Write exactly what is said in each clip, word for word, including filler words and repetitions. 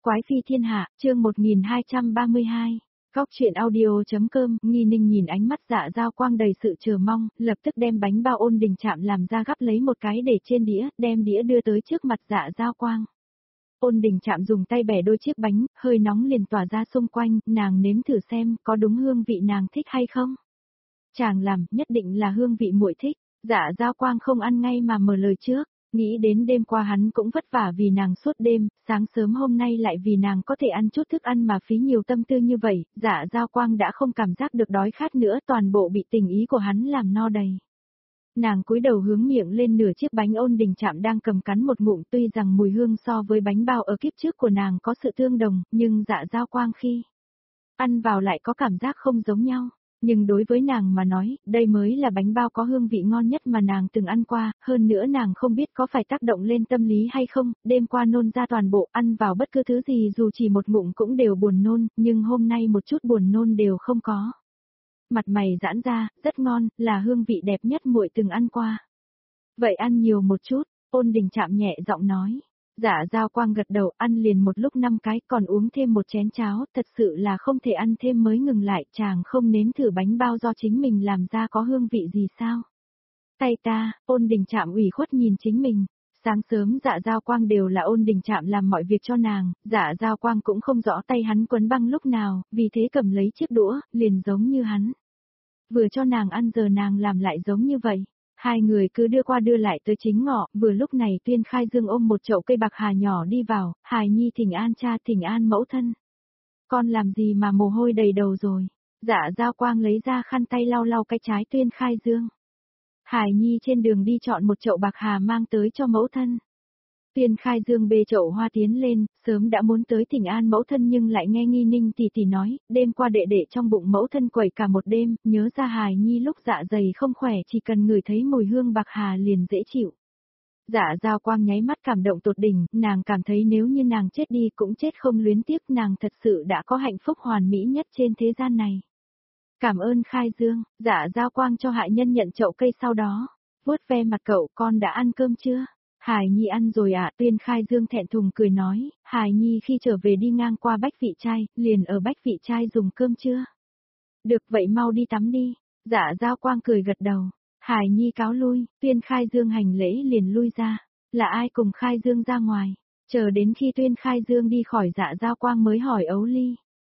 Quái phi thiên hạ, chương một nghìn hai trăm ba mươi hai. Góc truyện audio.com, Nghi Ninh nhìn ánh mắt Dạ Dao Quang đầy sự chờ mong, lập tức đem bánh bao Ôn Đình Trạm làm ra gắp lấy một cái để trên đĩa, đem đĩa đưa tới trước mặt Dạ Dao Quang. Ôn Đình Trạm dùng tay bẻ đôi chiếc bánh, hơi nóng liền tỏa ra xung quanh, nàng nếm thử xem có đúng hương vị nàng thích hay không. Chàng làm, nhất định là hương vị muội thích. Dạ Dao Quang không ăn ngay mà mở lời trước. Nghĩ đến đêm qua hắn cũng vất vả vì nàng suốt đêm, sáng sớm hôm nay lại vì nàng có thể ăn chút thức ăn mà phí nhiều tâm tư như vậy, Dạ Dao Quang đã không cảm giác được đói khát nữa, toàn bộ bị tình ý của hắn làm no đầy. Nàng cúi đầu hướng miệng lên nửa chiếc bánh Ôn Đình Trạm đang cầm cắn một ngụm, tuy rằng mùi hương so với bánh bao ở kiếp trước của nàng có sự tương đồng, nhưng Dạ Dao Quang khi ăn vào lại có cảm giác không giống nhau. Nhưng đối với nàng mà nói, đây mới là bánh bao có hương vị ngon nhất mà nàng từng ăn qua, hơn nữa nàng không biết có phải tác động lên tâm lý hay không, đêm qua nôn ra toàn bộ, ăn vào bất cứ thứ gì dù chỉ một ngụm cũng đều buồn nôn, nhưng hôm nay một chút buồn nôn đều không có. Mặt mày giãn ra, rất ngon, là hương vị đẹp nhất muội từng ăn qua. Vậy ăn nhiều một chút, Ôn Đình Trạm nhẹ giọng nói. Dạ Dao Quang gật đầu, ăn liền một lúc năm cái, còn uống thêm một chén cháo, thật sự là không thể ăn thêm mới ngừng lại, chàng không nếm thử bánh bao do chính mình làm ra có hương vị gì sao? Tay ta, Ôn Đình Trạm ủy khuất nhìn chính mình. Sáng sớm Dạ Dao Quang đều là Ôn Đình Trạm làm mọi việc cho nàng, Dạ Dao Quang cũng không rõ tay hắn quấn băng lúc nào, vì thế cầm lấy chiếc đũa, liền giống như hắn. Vừa cho nàng ăn giờ nàng làm lại giống như vậy. Hai người cứ đưa qua đưa lại tới chính ngọ, vừa lúc này Tuyên Khai Dương ôm một chậu cây bạc hà nhỏ đi vào, Hài Nhi thỉnh an cha thỉnh an mẫu thân. Con làm gì mà mồ hôi đầy đầu rồi? Dạ Dao Quang lấy ra khăn tay lau lau cái trái Tuyên Khai Dương. Hài Nhi trên đường đi chọn một chậu bạc hà mang tới cho mẫu thân. Tuyên Khai Dương bê chậu hoa tiến lên, sớm đã muốn tới thỉnh an mẫu thân nhưng lại nghe Nghi Ninh tỷ tỷ nói, đêm qua đệ đệ trong bụng mẫu thân quẩy cả một đêm, nhớ ra Hài Nhi lúc dạ dày không khỏe chỉ cần ngửi thấy mùi hương bạc hà liền dễ chịu. Dạ Dao Quang nháy mắt cảm động tột đỉnh, nàng cảm thấy nếu như nàng chết đi cũng chết không luyến tiếc, nàng thật sự đã có hạnh phúc hoàn mỹ nhất trên thế gian này. Cảm ơn Khai Dương, Dạ Dao Quang cho hạ nhân nhận chậu cây sau đó, vuốt ve mặt cậu, con đã ăn cơm chưa? Hài Nhi ăn rồi ạ, à, Tuyên Khai Dương thẹn thùng cười nói, Hài Nhi khi trở về đi ngang qua Bách Vị Trai, liền ở Bách Vị Trai dùng cơm chưa? Được vậy mau đi tắm đi, Dạ Dao Quang cười gật đầu, Hài Nhi cáo lui, Tuyên Khai Dương hành lễ liền lui ra, là ai cùng Khai Dương ra ngoài, chờ đến khi Tuyên Khai Dương đi khỏi Dạ Dao Quang mới hỏi Ấu Ly.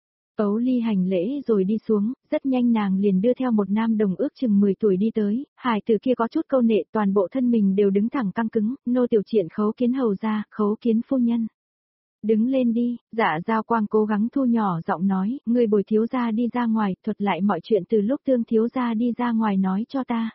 Ấu Ly hành lễ rồi đi xuống, rất nhanh nàng liền đưa theo một nam đồng ước chừng mười tuổi đi tới, hài tử kia có chút câu nệ, toàn bộ thân mình đều đứng thẳng căng cứng, nô tiểu triện khấu kiến hầu ra, khấu kiến phu nhân. Đứng lên đi, Dạ Dao Quang cố gắng thu nhỏ giọng nói, người bồi thiếu gia đi ra ngoài, thuật lại mọi chuyện từ lúc tương thiếu gia đi ra ngoài nói cho ta.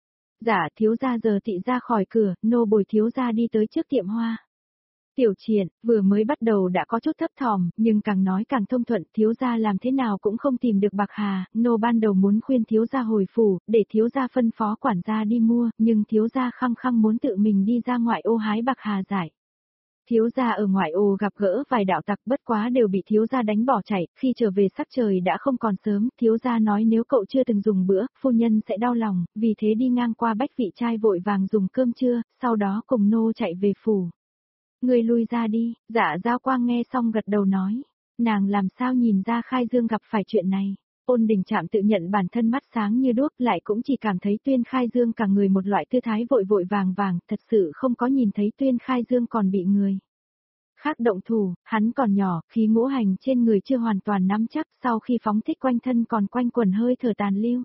Dạ thiếu gia giờ tị ra khỏi cửa, nô bồi thiếu gia đi tới trước tiệm hoa. Tiểu Triện, vừa mới bắt đầu đã có chút thấp thỏm, nhưng càng nói càng thông thuận, thiếu gia làm thế nào cũng không tìm được bạc hà, nô ban đầu muốn khuyên thiếu gia hồi phủ, để thiếu gia phân phó quản gia đi mua, nhưng thiếu gia khăng khăng muốn tự mình đi ra ngoại ô hái bạc hà giải. Thiếu gia ở ngoại ô gặp gỡ vài đạo tặc bất quá đều bị thiếu gia đánh bỏ chạy, khi trở về sắc trời đã không còn sớm, thiếu gia nói nếu cậu chưa từng dùng bữa, phu nhân sẽ đau lòng, vì thế đi ngang qua Bách Vị Trai vội vàng dùng cơm trưa, sau đó cùng nô chạy về phủ. Người lui ra đi, Dạ Dao Quang nghe xong gật đầu nói, nàng làm sao nhìn ra Khai Dương gặp phải chuyện này. Ôn Đình Trạm tự nhận bản thân mắt sáng như đuốc, lại cũng chỉ cảm thấy Tuyên Khai Dương cả người một loại tư thái vội vội vàng vàng, thật sự không có nhìn thấy Tuyên Khai Dương còn bị người khác động thủ, hắn còn nhỏ, khí ngũ hành trên người chưa hoàn toàn nắm chắc, sau khi phóng thích quanh thân còn quanh quẩn hơi thở tàn lưu.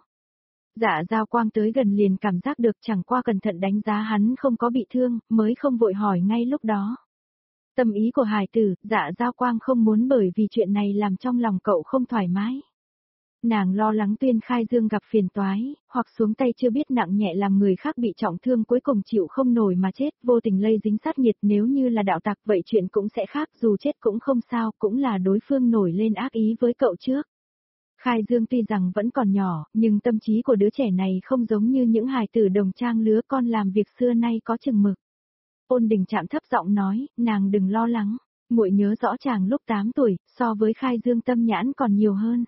Dạ Dao Quang tới gần liền cảm giác được, chẳng qua cẩn thận đánh giá hắn không có bị thương, mới không vội hỏi ngay lúc đó. Tâm ý của hài tử, Dạ Dao Quang không muốn bởi vì chuyện này làm trong lòng cậu không thoải mái. Nàng lo lắng Tuyên Khai Dương gặp phiền toái, hoặc xuống tay chưa biết nặng nhẹ làm người khác bị trọng thương cuối cùng chịu không nổi mà chết, vô tình lây dính sát nhiệt, nếu như là đạo tặc vậy chuyện cũng sẽ khác, dù chết cũng không sao, cũng là đối phương nổi lên ác ý với cậu trước. Khai Dương tuy rằng vẫn còn nhỏ, nhưng tâm trí của đứa trẻ này không giống như những hài tử đồng trang lứa, con làm việc xưa nay có chừng mực. Ôn Đình Trạm thấp giọng nói, nàng đừng lo lắng, muội nhớ rõ chàng lúc tám tuổi, so với Khai Dương tâm nhãn còn nhiều hơn.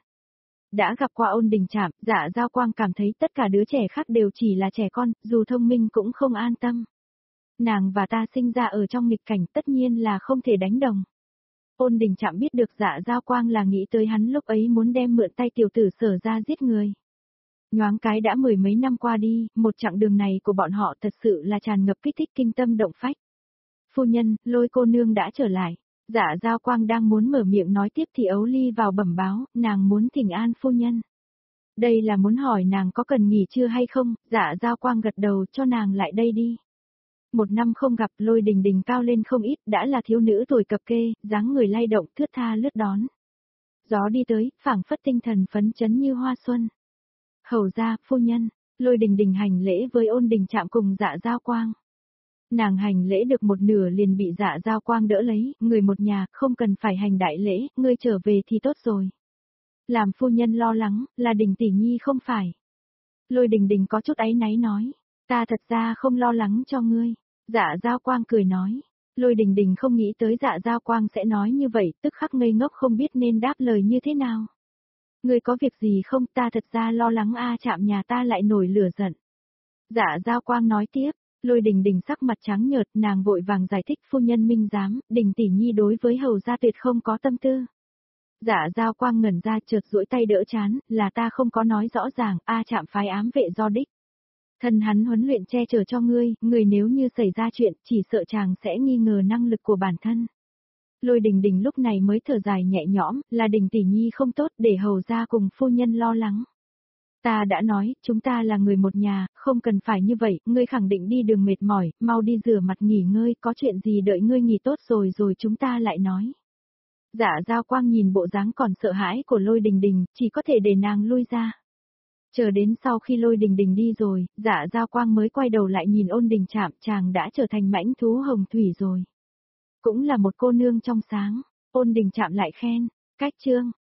Đã gặp qua Ôn Đình Trạm, Dạ Dao Quang cảm thấy tất cả đứa trẻ khác đều chỉ là trẻ con, dù thông minh cũng không an tâm. Nàng và ta sinh ra ở trong nghịch cảnh tất nhiên là không thể đánh đồng. Ôn Đình Trạm biết được Dạ Giao Quang là nghĩ tới hắn lúc ấy muốn đem mượn tay tiểu tử Sở ra giết người. Nhoáng cái đã mười mấy năm qua đi, một chặng đường này của bọn họ thật sự là tràn ngập kích thích kinh tâm động phách. Phu nhân, Lôi cô nương đã trở lại. Dạ Giao Quang đang muốn mở miệng nói tiếp thì Ấu Ly vào bẩm báo, nàng muốn thỉnh an phu nhân. Đây là muốn hỏi nàng có cần nghỉ trưa hay không, Dạ Giao Quang gật đầu cho nàng lại đây đi. Một năm không gặp, Lôi Đình Đình cao lên không ít, đã là thiếu nữ tuổi cập kê, dáng người lay động thướt tha lướt đón. Gió đi tới, phảng phất tinh thần phấn chấn như hoa xuân. Hầu ra, phu nhân, Lôi Đình Đình hành lễ với Ôn Đình Trạm cùng Dạ Giao Quang. Nàng hành lễ được một nửa liền bị Dạ Giao Quang đỡ lấy, người một nhà, không cần phải hành đại lễ, ngươi trở về thì tốt rồi. Làm phu nhân lo lắng, là Đình tỷ nhi không phải. Lôi Đình Đình có chút áy náy nói, ta thật ra không lo lắng cho ngươi. Dạ Giao Quang cười nói, Lôi Đình Đình không nghĩ tới Dạ Giao Quang sẽ nói như vậy, tức khắc ngây ngốc không biết nên đáp lời như thế nào. Ngươi có việc gì không, ta thật ra lo lắng a Trạm nhà ta lại nổi lửa giận. Dạ Giao Quang nói tiếp, Lôi Đình Đình sắc mặt trắng nhợt, nàng vội vàng giải thích phu nhân minh giám, Đình tỷ nhi đối với hầu gia tuyệt không có tâm tư. Dạ Giao Quang ngẩn ra chợt duỗi tay đỡ chán, là ta không có nói rõ ràng, a Trạm phái ám vệ do đích. Thân hắn huấn luyện che chở cho ngươi, người nếu như xảy ra chuyện, chỉ sợ chàng sẽ nghi ngờ năng lực của bản thân. Lôi Đình Đình lúc này mới thở dài nhẹ nhõm, là Đình tỷ nhi không tốt để hầu gia cùng phu nhân lo lắng. Ta đã nói, chúng ta là người một nhà, không cần phải như vậy, ngươi khẳng định đi đường mệt mỏi, mau đi rửa mặt nghỉ ngơi, có chuyện gì đợi ngươi nghỉ tốt rồi rồi chúng ta lại nói. Dạ Giao Quang nhìn bộ dáng còn sợ hãi của Lôi Đình Đình, chỉ có thể để nàng lui ra. Chờ đến sau khi Lôi Đình Đình đi rồi, Dạ Giao Quang mới quay đầu lại nhìn Ôn Đình Trạm, chàng đã trở thành mãnh thú hồng thủy rồi. Cũng là một cô nương trong sáng, Ôn Đình Trạm lại khen, cách chương.